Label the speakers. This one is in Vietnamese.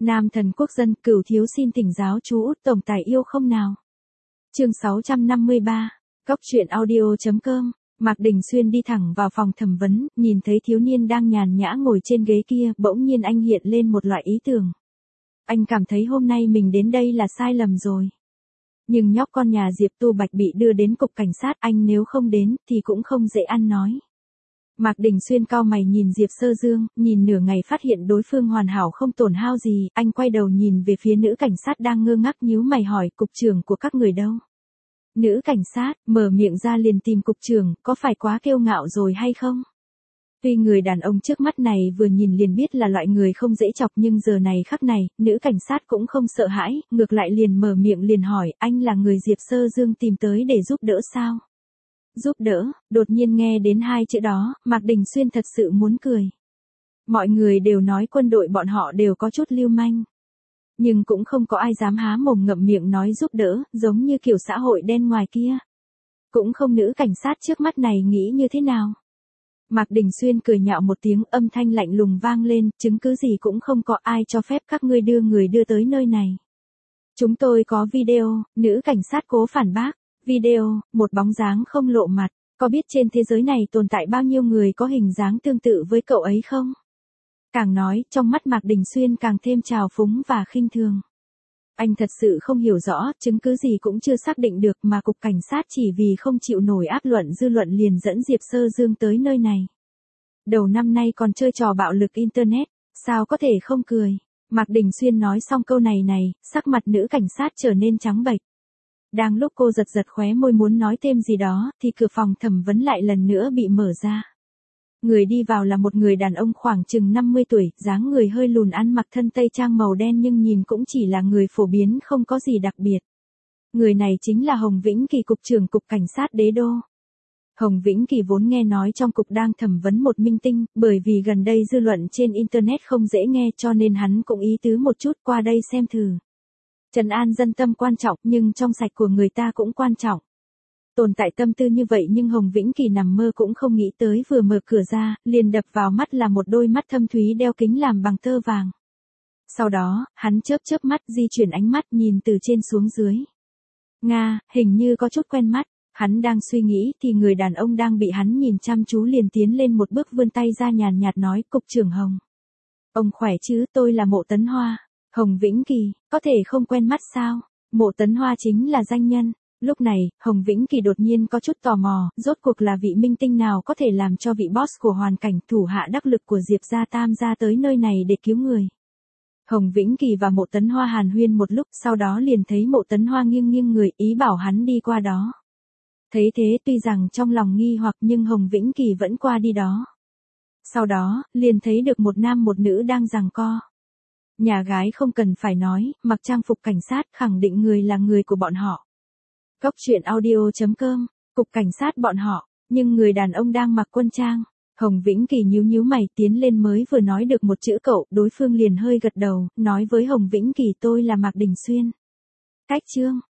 Speaker 1: Nam thần quốc dân, Cửu thiếu xin thỉnh giáo chú Út tổng tài yêu không nào. Chương 653, Cóc truyện audio.com. Mạc Đình Xuyên đi thẳng vào phòng thẩm vấn, nhìn thấy thiếu niên đang nhàn nhã ngồi trên ghế kia, bỗng nhiên anh hiện lên một loại ý tưởng. Anh cảm thấy hôm nay mình đến đây là sai lầm rồi. Nhưng nhóc con nhà Diệp Tu Bạch bị đưa đến cục cảnh sát, anh nếu không đến thì cũng không dễ ăn nói. Mạc Đình Xuyên cau mày nhìn Diệp Sơ Dương, nhìn nửa ngày phát hiện đối phương hoàn hảo không tổn hao gì, anh quay đầu nhìn về phía nữ cảnh sát đang ngơ ngác nhíu mày hỏi cục trưởng của các người đâu. Nữ cảnh sát, mở miệng ra liền tìm cục trưởng, có phải quá kiêu ngạo rồi hay không? Tuy người đàn ông trước mắt này vừa nhìn liền biết là loại người không dễ chọc nhưng giờ này khắc này, nữ cảnh sát cũng không sợ hãi, ngược lại liền mở miệng liền hỏi anh là người Diệp Sơ Dương tìm tới để giúp đỡ sao? Giúp đỡ, đột nhiên nghe đến hai chữ đó, Mạc Đình Xuyên thật sự muốn cười. Mọi người đều nói quân đội bọn họ đều có chút lưu manh. Nhưng cũng không có ai dám há mồm ngậm miệng nói giúp đỡ, giống như kiểu xã hội đen ngoài kia. Cũng không nữ cảnh sát trước mắt này nghĩ như thế nào. Mạc Đình Xuyên cười nhạo một tiếng, âm thanh lạnh lùng vang lên, chứng cứ gì cũng không có, ai cho phép các ngươi đưa người đưa tới nơi này. Chúng tôi có video, nữ cảnh sát cố phản bác. Video, một bóng dáng không lộ mặt, có biết trên thế giới này tồn tại bao nhiêu người có hình dáng tương tự với cậu ấy không? Càng nói, trong mắt Mạc Đình Xuyên càng thêm trào phúng và khinh thường. Anh thật sự không hiểu rõ, chứng cứ gì cũng chưa xác định được mà cục cảnh sát chỉ vì không chịu nổi áp luận dư luận liền dẫn Diệp Sơ Dương tới nơi này. Đầu năm nay còn chơi trò bạo lực Internet, sao có thể không cười? Mạc Đình Xuyên nói xong câu này, sắc mặt nữ cảnh sát trở nên trắng bệch. Đang lúc cô giật giật khóe môi muốn nói thêm gì đó, thì cửa phòng thẩm vấn lại lần nữa bị mở ra. Người đi vào là một người đàn ông khoảng chừng 50 tuổi, dáng người hơi lùn, ăn mặc thân tây trang màu đen nhưng nhìn cũng chỉ là người phổ biến, không có gì đặc biệt. Người này chính là Hồng Vĩnh Kỳ, cục trưởng cục cảnh sát Đế Đô. Hồng Vĩnh Kỳ vốn nghe nói trong cục đang thẩm vấn một minh tinh, bởi vì gần đây dư luận trên Internet không dễ nghe cho nên hắn cũng ý tứ một chút qua đây xem thử. Trấn an dân tâm quan trọng nhưng trong sạch của người ta cũng quan trọng. Tồn tại tâm tư như vậy nhưng Hồng Vĩnh Kỳ nằm mơ cũng không nghĩ tới, vừa mở cửa ra, liền đập vào mắt là một đôi mắt thâm thúy đeo kính làm bằng tơ vàng. Sau đó, hắn chớp mắt di chuyển ánh mắt nhìn từ trên xuống dưới. Nga, hình như có chút quen mắt, hắn đang suy nghĩ thì người đàn ông đang bị hắn nhìn chăm chú liền tiến lên một bước vươn tay ra nhàn nhạt nói cục trưởng Hồng. Ông khỏe chứ, tôi là Mộ Tấn Hoa. Hồng Vĩnh Kỳ, có thể không quen mắt sao? Mộ Tấn Hoa chính là danh nhân. Lúc này, Hồng Vĩnh Kỳ đột nhiên có chút tò mò, rốt cuộc là vị minh tinh nào có thể làm cho vị boss của hoàn cảnh thủ hạ đắc lực của Diệp gia Tam gia tới nơi này để cứu người. Hồng Vĩnh Kỳ và Mộ Tấn Hoa hàn huyên một lúc, sau đó liền thấy Mộ Tấn Hoa nghiêng người ý bảo hắn đi qua đó. Thấy thế tuy rằng trong lòng nghi hoặc nhưng Hồng Vĩnh Kỳ vẫn qua đi đó. Sau đó, liền thấy được một nam một nữ đang giằng co. Nhà gái không cần phải nói, mặc trang phục cảnh sát khẳng định người là người của bọn họ. Cóc truyện audio.com, cục cảnh sát bọn họ, nhưng người đàn ông đang mặc quân trang. Hồng Vĩnh Kỳ nhíu mày tiến lên mới vừa nói được một chữ cậu, đối phương liền hơi gật đầu, nói với Hồng Vĩnh Kỳ tôi là Mạc Đình Xuyên. Cách chương.